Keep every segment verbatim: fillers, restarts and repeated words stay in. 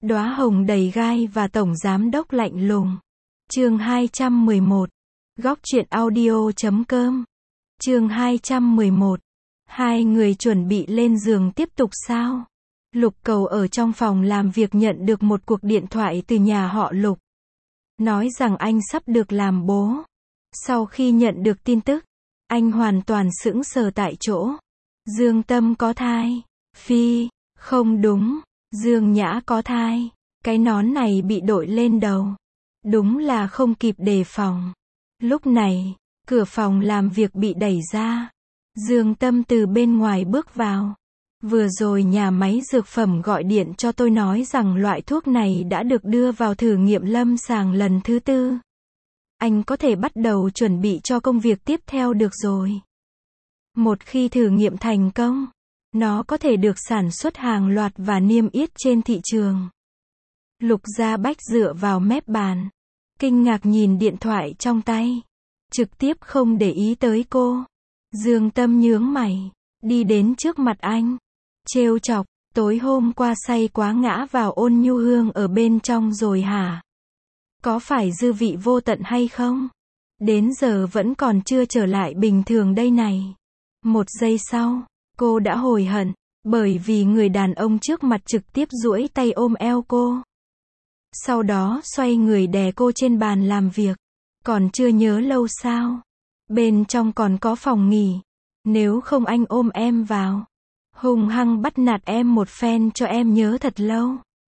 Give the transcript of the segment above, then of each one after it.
Đóa hồng đầy gai và tổng giám đốc lạnh lùng. Chương hai trăm mười một. Góc truyện audio chấm com. Chương hai trăm mười một. Hai người chuẩn bị lên giường tiếp tục sao? Lục Cầu ở trong phòng làm việc nhận được một cuộc điện thoại từ nhà họ Lục. Nói rằng anh sắp được làm bố. Sau khi nhận được tin tức, anh hoàn toàn sững sờ tại chỗ. Dương Tâm có thai. Phi, không đúng, Dương Nhã có thai. Cái nón này bị đội lên đầu. Đúng là không kịp đề phòng. Lúc này, cửa phòng làm việc bị đẩy ra. Dương Tâm từ bên ngoài bước vào. Vừa rồi nhà máy dược phẩm gọi điện cho tôi nói rằng loại thuốc này đã được đưa vào thử nghiệm lâm sàng lần thứ tư. Anh có thể bắt đầu chuẩn bị cho công việc tiếp theo được rồi. Một khi thử nghiệm thành công, nó có thể được sản xuất hàng loạt và niêm yết trên thị trường. Lục Gia Bách dựa vào mép bàn, kinh ngạc nhìn điện thoại trong tay, trực tiếp không để ý tới cô. Dương Tâm nhướng mày, đi đến trước mặt anh, trêu chọc, tối hôm qua say quá ngã vào Ôn Nhu Hương ở bên trong rồi hả? Có phải dư vị vô tận hay không? Đến giờ vẫn còn chưa trở lại bình thường đây này. Một giây sau, cô đã hối hận, bởi vì người đàn ông trước mặt trực tiếp duỗi tay ôm eo cô. Sau đó xoay người đè cô trên bàn làm việc. Còn chưa nhớ lâu sao? Bên trong còn có phòng nghỉ. Nếu không anh ôm em vào. Hung hăng bắt nạt em một phen cho em nhớ thật lâu.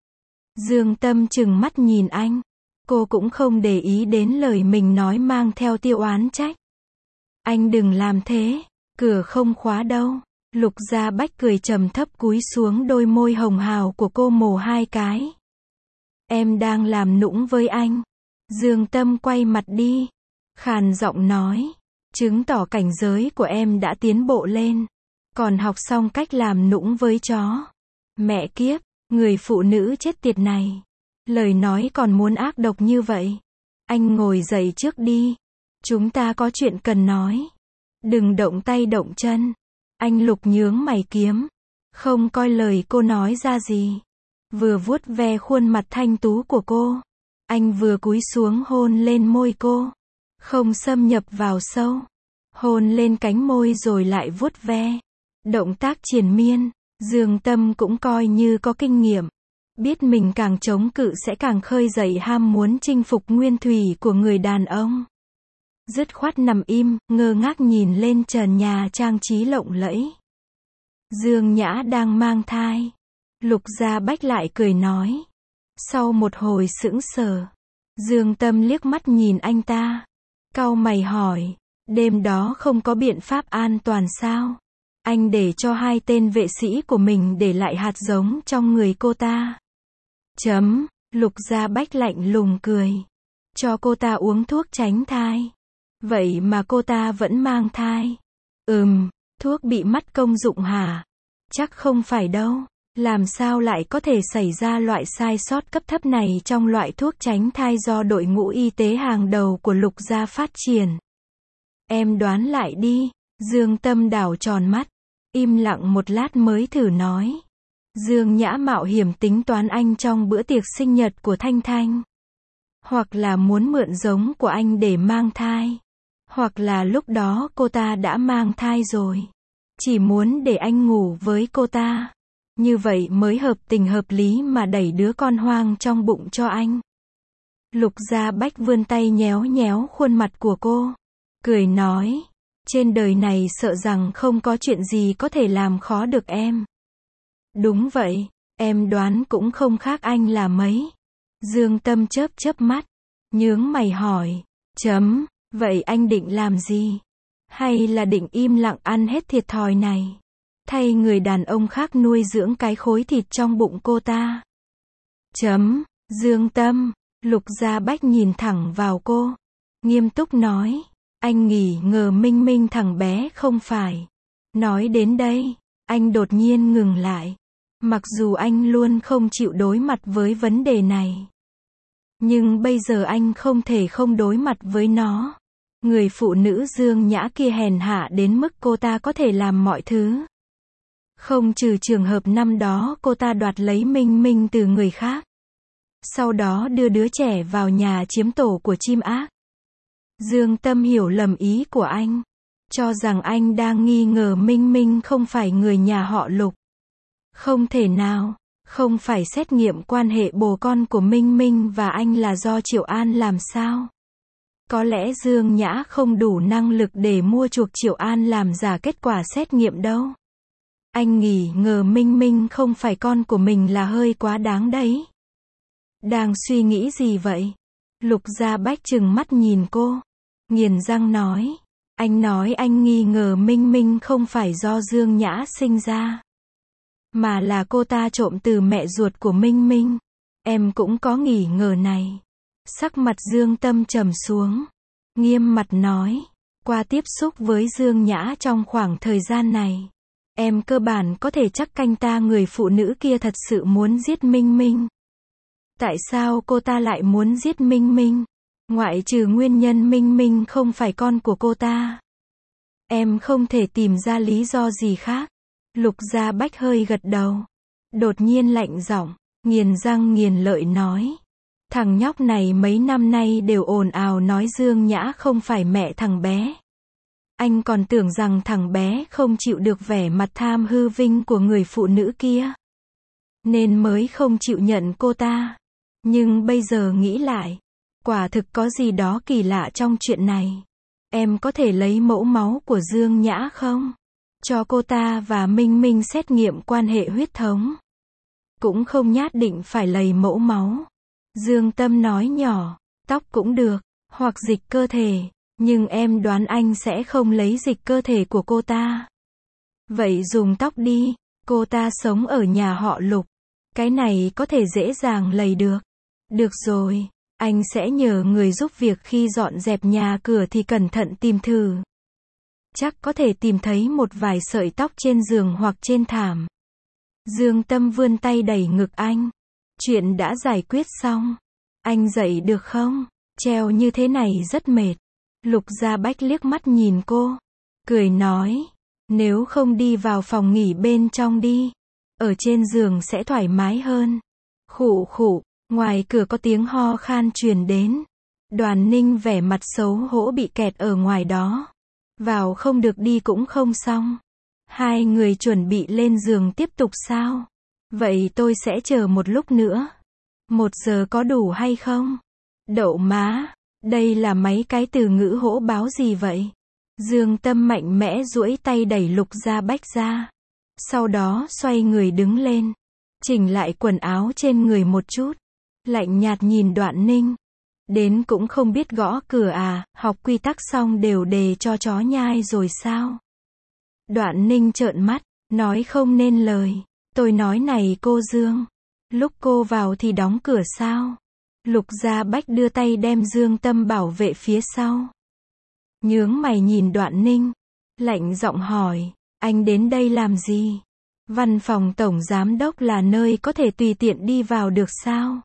Dương Tâm trừng mắt nhìn anh. Cô cũng không để ý đến lời mình nói mang theo tia oán trách. Anh đừng làm thế, cửa không khóa đâu. Lục Gia Bách cười trầm thấp cúi xuống đôi môi hồng hào của cô mổ hai cái. Em đang làm nũng với anh. Dương Tâm quay mặt đi, khàn giọng nói, chứng tỏ cảnh giới của em đã tiến bộ lên, còn học xong cách làm nũng với chó. Mẹ kiếp, người phụ nữ chết tiệt này. Lời nói còn muốn ác độc như vậy. Anh ngồi dậy trước đi. Chúng ta có chuyện cần nói. Đừng động tay động chân. Anh Lục nhướng mày kiếm. Không coi lời cô nói ra gì. Vừa vuốt ve khuôn mặt thanh tú của cô. Anh vừa cúi xuống hôn lên môi cô. Không xâm nhập vào sâu. Hôn lên cánh môi rồi lại vuốt ve. Động tác triền miên. Dương Tâm cũng coi như có kinh nghiệm. Biết mình càng chống cự sẽ càng khơi dậy ham muốn chinh phục nguyên thủy của người đàn ông. Dứt khoát nằm im, ngơ ngác nhìn lên trần nhà trang trí lộng lẫy. Dương Nhã đang mang thai. Lục Gia Bách lại cười nói. Sau một hồi sững sờ, Dương Tâm liếc mắt nhìn anh ta. Cau mày hỏi, đêm đó không có biện pháp an toàn sao? Anh để cho hai tên vệ sĩ của mình để lại hạt giống trong người cô ta. Chấm, Lục Gia Bách lạnh lùng cười. Cho cô ta uống thuốc tránh thai. Vậy mà cô ta vẫn mang thai. Ừm, thuốc bị mất công dụng hả? Chắc không phải đâu. Làm sao lại có thể xảy ra loại sai sót cấp thấp này trong loại thuốc tránh thai do đội ngũ y tế hàng đầu của Lục Gia phát triển? Em đoán lại đi. Dương Tâm đảo tròn mắt, im lặng một lát mới thử nói. Dương Nhã mạo hiểm tính toán anh trong bữa tiệc sinh nhật của Thanh Thanh. Hoặc là muốn mượn giống của anh để mang thai. Hoặc là lúc đó cô ta đã mang thai rồi. Chỉ muốn để anh ngủ với cô ta. Như vậy mới hợp tình hợp lý mà đẩy đứa con hoang trong bụng cho anh. Lục Gia Bách vươn tay nhéo nhéo khuôn mặt của cô. Cười nói. Trên đời này sợ rằng không có chuyện gì có thể làm khó được em. Đúng vậy, em đoán cũng không khác anh là mấy. Dương Tâm chớp chớp mắt, nhướng mày hỏi, chấm, vậy anh định làm gì? Hay là định im lặng ăn hết thiệt thòi này? Thay người đàn ông khác nuôi dưỡng cái khối thịt trong bụng cô ta. Chấm, Dương Tâm, Lục Gia Bách nhìn thẳng vào cô, nghiêm túc nói, anh nghỉ ngờ minh minh thằng bé không phải. Nói đến đây, anh đột nhiên ngừng lại. Mặc dù anh luôn không chịu đối mặt với vấn đề này. Nhưng bây giờ anh không thể không đối mặt với nó. Người phụ nữ Dương Nhã kia hèn hạ đến mức cô ta có thể làm mọi thứ. Không trừ trường hợp năm đó cô ta đoạt lấy Minh Minh từ người khác. sau đó đưa đứa trẻ vào nhà chiếm tổ của chim ác. Dương Tâm hiểu lầm ý của anh, cho rằng anh đang nghi ngờ Minh Minh không phải người nhà họ Lục. Không thể nào, không phải xét nghiệm quan hệ bồ con của Minh Minh và anh là do Triệu An làm sao? Có lẽ Dương Nhã không đủ năng lực để mua chuộc Triệu An làm giả kết quả xét nghiệm đâu. Anh nghỉ ngờ Minh Minh không phải con của mình là hơi quá đáng đấy. Đang suy nghĩ gì vậy? Lục Gia Bách trừng mắt nhìn cô, nghiền răng nói. Anh nói anh nghi ngờ Minh Minh không phải do Dương Nhã sinh ra, mà là cô ta trộm từ mẹ ruột của Minh Minh. Em cũng có nghi ngờ này. Sắc mặt Dương Tâm trầm xuống, nghiêm mặt nói. Qua tiếp xúc với Dương Nhã trong khoảng thời gian này, em cơ bản có thể chắc canh ta người phụ nữ kia thật sự muốn giết Minh Minh. Tại sao cô ta lại muốn giết Minh Minh? Ngoại trừ nguyên nhân Minh Minh không phải con của cô ta, em không thể tìm ra lý do gì khác. Lục Gia Bách hơi gật đầu, đột nhiên lạnh giọng, nghiền răng nghiền lợi nói. Thằng nhóc này mấy năm nay đều ồn ào nói Dương Nhã không phải mẹ thằng bé. Anh còn tưởng rằng thằng bé không chịu được vẻ mặt tham hư vinh của người phụ nữ kia, nên mới không chịu nhận cô ta. Nhưng bây giờ nghĩ lại, quả thực có gì đó kỳ lạ trong chuyện này. Em có thể lấy mẫu máu của Dương Nhã không? Cho cô ta và Minh Minh xét nghiệm quan hệ huyết thống. Cũng không nhất định phải lấy mẫu máu. Dương Tâm nói nhỏ, tóc cũng được, hoặc dịch cơ thể, nhưng em đoán anh sẽ không lấy dịch cơ thể của cô ta. Vậy dùng tóc đi, cô ta sống ở nhà họ Lục. Cái này có thể dễ dàng lấy được. Được rồi, anh sẽ nhờ người giúp việc khi dọn dẹp nhà cửa thì cẩn thận tìm thử. Chắc có thể tìm thấy một vài sợi tóc trên giường hoặc trên thảm. Dương Tâm vươn tay đẩy ngực anh. Chuyện đã giải quyết xong. Anh dậy được không? Treo như thế này rất mệt. Lục Gia Bách liếc mắt nhìn cô, cười nói. Nếu không đi vào phòng nghỉ bên trong đi. Ở trên giường sẽ thoải mái hơn. Khụ khụ, ngoài cửa có tiếng ho khan truyền đến. Đoàn Ninh vẻ mặt xấu hổ bị kẹt ở ngoài đó. Vào không được đi cũng không xong. Hai người chuẩn bị lên giường tiếp tục sao? Vậy tôi sẽ chờ một lúc nữa. Một giờ có đủ hay không? Đậu má, đây là mấy cái từ ngữ hỗn báo gì vậy? Dương Tâm mạnh mẽ duỗi tay đẩy Lục Gia Bách ra. Sau đó xoay người đứng lên, chỉnh lại quần áo trên người một chút. Lạnh nhạt nhìn Đoạn Ninh. Đến cũng không biết gõ cửa à, học quy tắc xong đều đề cho chó nhai rồi sao? Đoạn Ninh trợn mắt, nói không nên lời. Tôi nói này cô Dương, lúc cô vào thì đóng cửa sao? Lục Gia Bách đưa tay đem Dương Tâm bảo vệ phía sau. Nhướng mày nhìn Đoạn Ninh, lạnh giọng hỏi, anh đến đây làm gì? Văn phòng tổng giám đốc là nơi có thể tùy tiện đi vào được sao?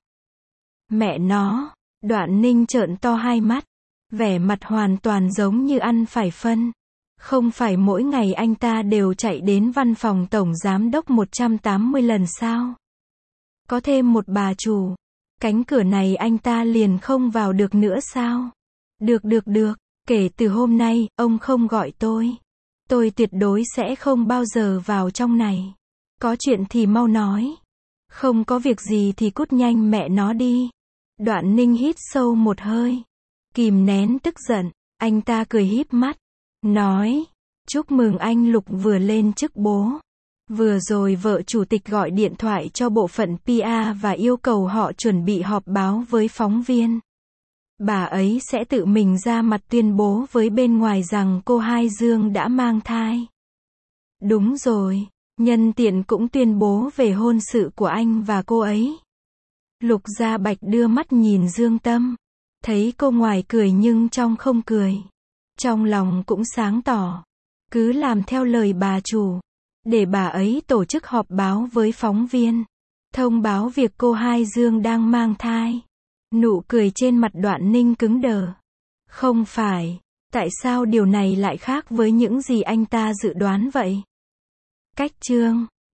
Mẹ nó, Đoạn Ninh trợn to hai mắt, vẻ mặt hoàn toàn giống như ăn phải phân. Không phải mỗi ngày anh ta đều chạy đến văn phòng tổng giám đốc một trăm tám mươi lần sao? Có thêm một bà chủ, cánh cửa này anh ta liền không vào được nữa sao? Được được được, kể từ hôm nay, ông không gọi tôi. Tôi tuyệt đối sẽ không bao giờ vào trong này. Có chuyện thì mau nói. Không có việc gì thì cút nhanh mẹ nó đi. Đoạn Ninh hít sâu một hơi, kìm nén tức giận, anh ta cười híp mắt, nói, chúc mừng anh Lục vừa lên chức bố. Vừa rồi vợ chủ tịch gọi điện thoại cho bộ phận pê e và yêu cầu họ chuẩn bị họp báo với phóng viên. Bà ấy sẽ tự mình ra mặt tuyên bố với bên ngoài rằng cô Hai Dương đã mang thai. Đúng rồi, nhân tiện cũng tuyên bố về hôn sự của anh và cô ấy. Lục Gia Bạch đưa mắt nhìn Dương Tâm, thấy cô ngoài cười nhưng trong không cười. Trong lòng cũng sáng tỏ, cứ làm theo lời bà chủ, để bà ấy tổ chức họp báo với phóng viên, thông báo việc cô Hai Dương đang mang thai. Nụ cười trên mặt Đoạn Ninh cứng đờ. Không phải, tại sao điều này lại khác với những gì anh ta dự đoán vậy? Cách chương